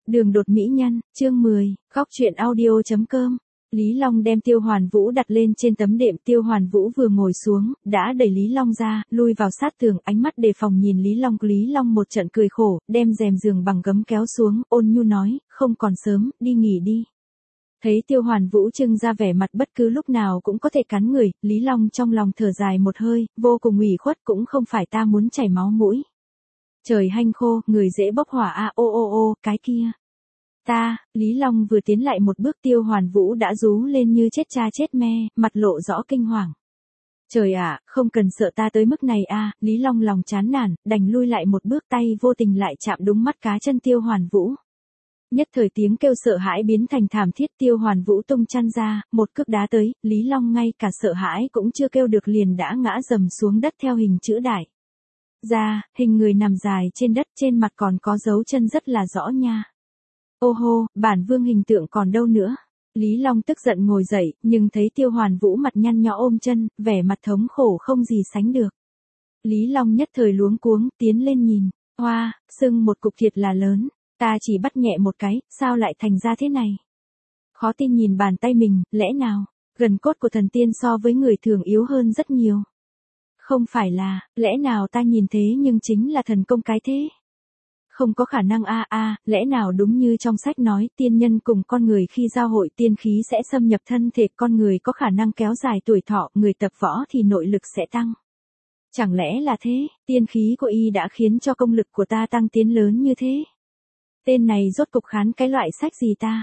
Đường đột mỹ nhân, chương 10, góc truyện audio.com. Lý Long đem Tiêu Hoàn Vũ đặt lên trên tấm đệm, Tiêu Hoàn Vũ vừa ngồi xuống, đã đẩy Lý Long ra, lui vào sát tường, ánh mắt đề phòng nhìn Lý Long một trận cười khổ, đem rèm giường bằng gấm kéo xuống, ôn nhu nói, không còn sớm, đi nghỉ đi. Thấy Tiêu Hoàn Vũ trưng ra vẻ mặt bất cứ lúc nào cũng có thể cắn người, Lý Long trong lòng thở dài một hơi, vô cùng ủy khuất, cũng không phải ta muốn chảy máu mũi. Trời hanh khô, người dễ bốc hỏa a cái kia. Lý Long vừa tiến lại một bước, Tiêu Hoàn Vũ đã rú lên như chết cha chết me, mặt lộ rõ kinh hoàng. Trời ạ, không cần sợ ta tới mức này a, Lý Long lòng chán nản, đành lui lại một bước, tay vô tình lại chạm đúng mắt cá chân Tiêu Hoàn Vũ. Nhất thời tiếng kêu sợ hãi biến thành thảm thiết, Tiêu Hoàn Vũ tung chăn ra, một cước đá tới, Lý Long ngay cả sợ hãi cũng chưa kêu được liền đã ngã dầm xuống đất theo hình chữ đại. Hình người nằm dài trên đất, trên mặt còn có dấu chân rất là rõ nha. Ô hô, bản vương hình tượng còn đâu nữa. Lý Long tức giận ngồi dậy, nhưng thấy Tiêu Hoàn Vũ mặt nhăn nhó ôm chân, vẻ mặt thống khổ không gì sánh được. Lý Long nhất thời luống cuống, tiến lên nhìn. Hoa, sưng một cục thiệt là lớn. Ta chỉ bắt nhẹ một cái, sao lại thành ra thế này? Khó tin nhìn bàn tay mình, lẽ nào, gần cốt của thần tiên so với người thường yếu hơn rất nhiều. Không phải là, lẽ nào ta nhìn thế nhưng chính là thần công cái thế? Không có khả năng lẽ nào đúng như trong sách nói, tiên nhân cùng con người khi giao hội tiên khí sẽ xâm nhập thân thể, con người có khả năng kéo dài tuổi thọ, người tập võ thì nội lực sẽ tăng. Chẳng lẽ là thế, tiên khí của y đã khiến cho công lực của ta tăng tiến lớn như thế? Tên này rốt cục khán cái loại sách gì ta?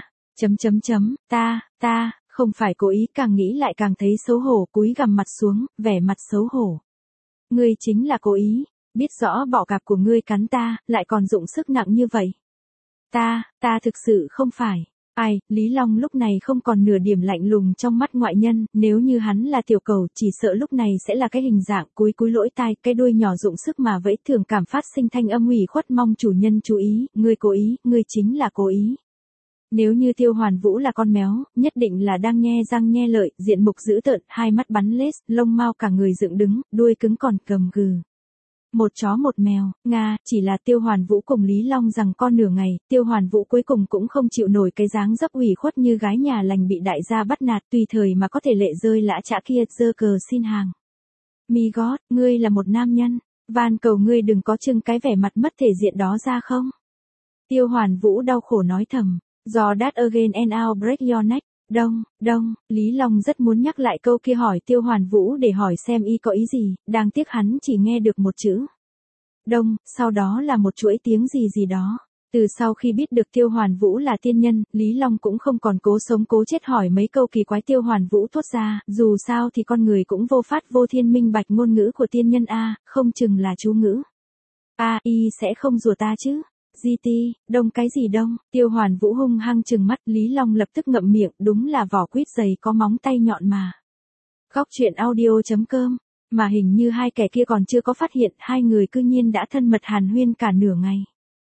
Ta, không phải cố ý, càng nghĩ lại càng thấy xấu hổ, cúi gằm mặt xuống, vẻ mặt xấu hổ. Ngươi chính là cố ý, biết rõ bọ cạp của ngươi cắn ta, lại còn dụng sức nặng như vậy. Ta thực sự không phải. Lý Long lúc này không còn nửa điểm lạnh lùng trong mắt ngoại nhân, nếu như hắn là tiểu cầu, chỉ sợ lúc này sẽ là cái hình dạng cúi lỗ tai, cái đuôi nhỏ dụng sức mà vẫy, thường cảm phát sinh thanh âm ủy khuất, mong chủ nhân chú ý, ngươi cố ý, ngươi chính là cố ý. Nếu như Tiêu Hoàn Vũ là con mèo, nhất định là đang nhe răng nhe lợi, diện mục dữ tợn, hai mắt bắn lết, lông mao cả người dựng đứng, đuôi cứng còn cầm gừ. Một chó một mèo, chỉ là Tiêu Hoàn Vũ cùng Lý Long rằng con nửa ngày, Tiêu Hoàn Vũ cuối cùng cũng không chịu nổi cái dáng dấp ủy khuất như gái nhà lành bị đại gia bắt nạt, tùy thời mà có thể lệ rơi lã chã kia, giơ cờ xin hàng. Mi gót, ngươi là một nam nhân, van cầu ngươi đừng có trưng cái vẻ mặt mất thể diện đó ra không? Tiêu Hoàn Vũ đau khổ nói thầm, do that again and I'll break your neck. Đông, Lý Long rất muốn nhắc lại câu kia hỏi Tiêu Hoàn Vũ để hỏi xem y có ý gì, đáng tiếc hắn chỉ nghe được một chữ. Đông, sau đó là một chuỗi tiếng gì đó. Từ sau khi biết được Tiêu Hoàn Vũ là tiên nhân, Lý Long cũng không còn cố sống cố chết hỏi mấy câu kỳ quái Tiêu Hoàn Vũ thốt ra, dù sao thì con người cũng vô phát vô thiên minh bạch ngôn ngữ của tiên nhân không chừng là chú ngữ. Y sẽ không rủa ta chứ? Đông cái gì đông? Tiêu Hoàn Vũ hung hăng trừng mắt, Lý Long lập tức ngậm miệng, đúng là vỏ quýt dày có móng tay nhọn mà. Góc truyện audio.com, mà hình như hai kẻ kia còn chưa có phát hiện, hai người cư nhiên đã thân mật hàn huyên cả nửa ngày.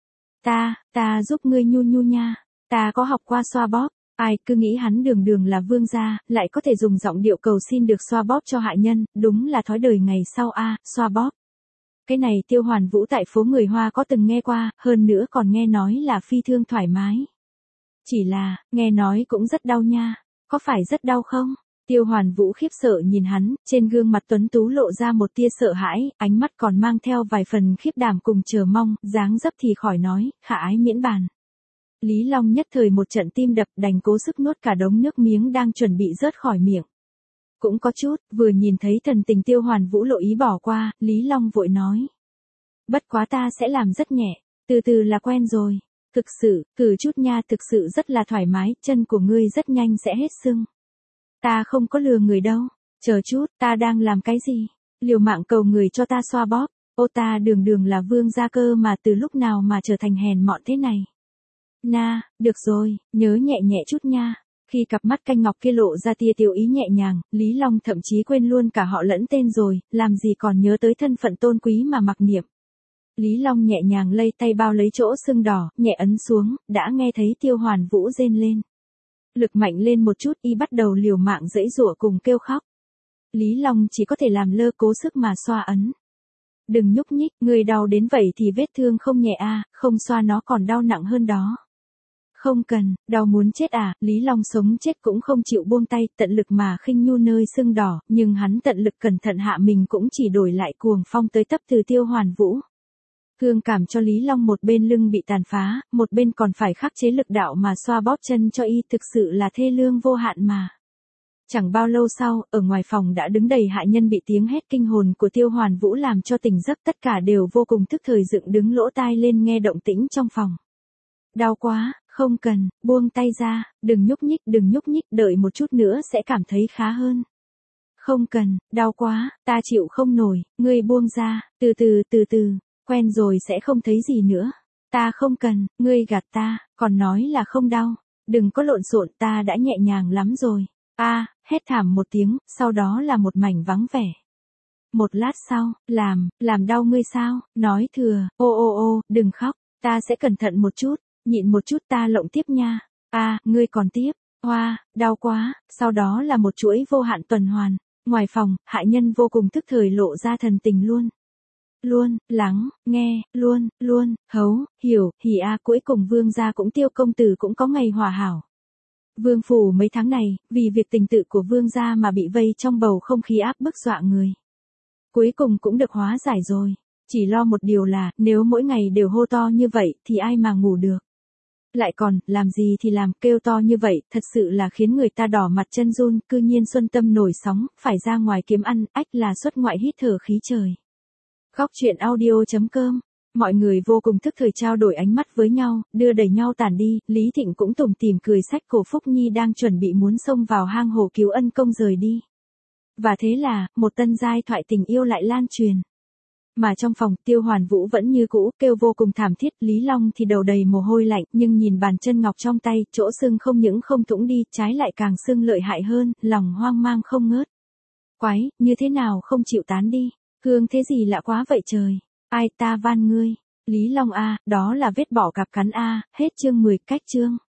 Ta giúp ngươi nhu nha, ta có học qua xoa bóp, ai cứ nghĩ hắn đường là vương gia, lại có thể dùng giọng điệu cầu xin được xoa bóp cho hại nhân, đúng là thói đời ngày sau xoa bóp. Cái này Tiêu Hoàn Vũ tại phố người Hoa có từng nghe qua, hơn nữa còn nghe nói là phi thường thoải mái. Chỉ là, nghe nói cũng rất đau nha, có phải rất đau không? Tiêu Hoàn Vũ khiếp sợ nhìn hắn, trên gương mặt tuấn tú lộ ra một tia sợ hãi, ánh mắt còn mang theo vài phần khiếp đảm cùng chờ mong, dáng dấp thì khỏi nói, khả ái miễn bàn. Lý Long nhất thời một trận tim đập, đành cố sức nuốt cả đống nước miếng đang chuẩn bị rớt khỏi miệng. Cũng có chút, vừa nhìn thấy thần tình Tiêu Hoàn Vũ lộ ý bỏ qua, Lý Long vội nói. Bất quá ta sẽ làm rất nhẹ, từ từ là quen rồi. Thực sự, cử chút nha, thực sự rất là thoải mái, chân của ngươi rất nhanh sẽ hết sưng. Ta không có lừa người đâu, chờ chút, ta đang làm cái gì? Liều mạng cầu người cho ta xoa bóp, ta đường là vương gia cơ mà, từ lúc nào mà trở thành hèn mọn thế này? Được rồi, nhớ nhẹ chút nha. Khi cặp mắt canh ngọc kia lộ ra tia tiêu ý nhẹ nhàng, Lý Long thậm chí quên luôn cả họ lẫn tên rồi, làm gì còn nhớ tới thân phận tôn quý mà mặc niệm. Lý Long nhẹ nhàng lay tay bao lấy chỗ sưng đỏ, nhẹ ấn xuống, đã nghe thấy Tiêu Hoàn Vũ rên lên. Lực mạnh lên một chút, y bắt đầu liều mạng giãy giụa cùng kêu khóc. Lý Long chỉ có thể làm lơ, cố sức mà xoa ấn. Đừng nhúc nhích, người đau đến vậy thì vết thương không nhẹ không xoa nó còn đau nặng hơn đó. Không cần, đau muốn chết à, Lý Long sống chết cũng không chịu buông tay, tận lực mà khinh nhu nơi sưng đỏ, nhưng hắn tận lực cẩn thận hạ mình cũng chỉ đổi lại cuồng phong tới tấp từ Tiêu Hoàn Vũ. Thương cảm cho Lý Long một bên lưng bị tàn phá, một bên còn phải khắc chế lực đạo mà xoa bóp chân cho y, thực sự là thê lương vô hạn mà. Chẳng bao lâu sau, ở ngoài phòng đã đứng đầy hạ nhân bị tiếng hét kinh hồn của Tiêu Hoàn Vũ làm cho tỉnh giấc, tất cả đều vô cùng thức thời dựng đứng lỗ tai lên nghe động tĩnh trong phòng. Đau quá, không cần, buông tay ra, đừng nhúc nhích, đợi một chút nữa sẽ cảm thấy khá hơn. Không cần, đau quá, ta chịu không nổi, ngươi buông ra, từ từ, quen rồi sẽ không thấy gì nữa. Ta không cần, ngươi gạt ta, còn nói là không đau. Đừng có lộn xộn, ta đã nhẹ nhàng lắm rồi. Hét thảm một tiếng, sau đó là một mảnh vắng vẻ. Một lát sau, làm đau ngươi sao, nói thừa, ô, đừng khóc, ta sẽ cẩn thận một chút, nhịn một chút ta lộng tiếp nha. Ngươi còn tiếp, đau quá, sau đó là một chuỗi vô hạn tuần hoàn. Ngoài phòng, hạ nhân vô cùng tức thời lộ ra thần tình luôn, lắng, nghe, luôn, hấu, hiểu, hỉ cuối cùng vương gia cũng Tiêu công tử cũng có ngày hòa hảo. Vương phủ mấy tháng này, vì việc tình tự của vương gia mà bị vây trong bầu không khí áp bức dọa người. Cuối cùng cũng được hóa giải rồi. Chỉ lo một điều là, nếu mỗi ngày đều hô to như vậy, thì ai mà ngủ được. Lại còn, làm gì thì làm, kêu to như vậy, thật sự là khiến người ta đỏ mặt chân run, cư nhiên Xuân Tâm nổi sóng, phải ra ngoài kiếm ăn, ách là xuất ngoại hít thở khí trời. Góc truyện audio.com. Mọi người vô cùng thức thời trao đổi ánh mắt với nhau, đưa đẩy nhau tản đi, Lý Thịnh cũng tủm tỉm cười xách cổ Phúc Nhi đang chuẩn bị muốn xông vào hang hồ cứu ân công rời đi. Và thế là, một tân giai thoại tình yêu lại lan truyền. Mà trong phòng, Tiêu Hoàn Vũ vẫn như cũ, kêu vô cùng thảm thiết, Lý Long thì đầu đầy mồ hôi lạnh, nhưng nhìn bàn chân ngọc trong tay, chỗ sưng không những không thủng đi, trái lại càng sưng lợi hại hơn, lòng hoang mang không ngớt. Quái, như thế nào không chịu tán đi, hương thế gì lạ quá vậy trời, ai ta van ngươi, Lý Long đó là vết bọ cạp cắn hết chương 10, cách chương.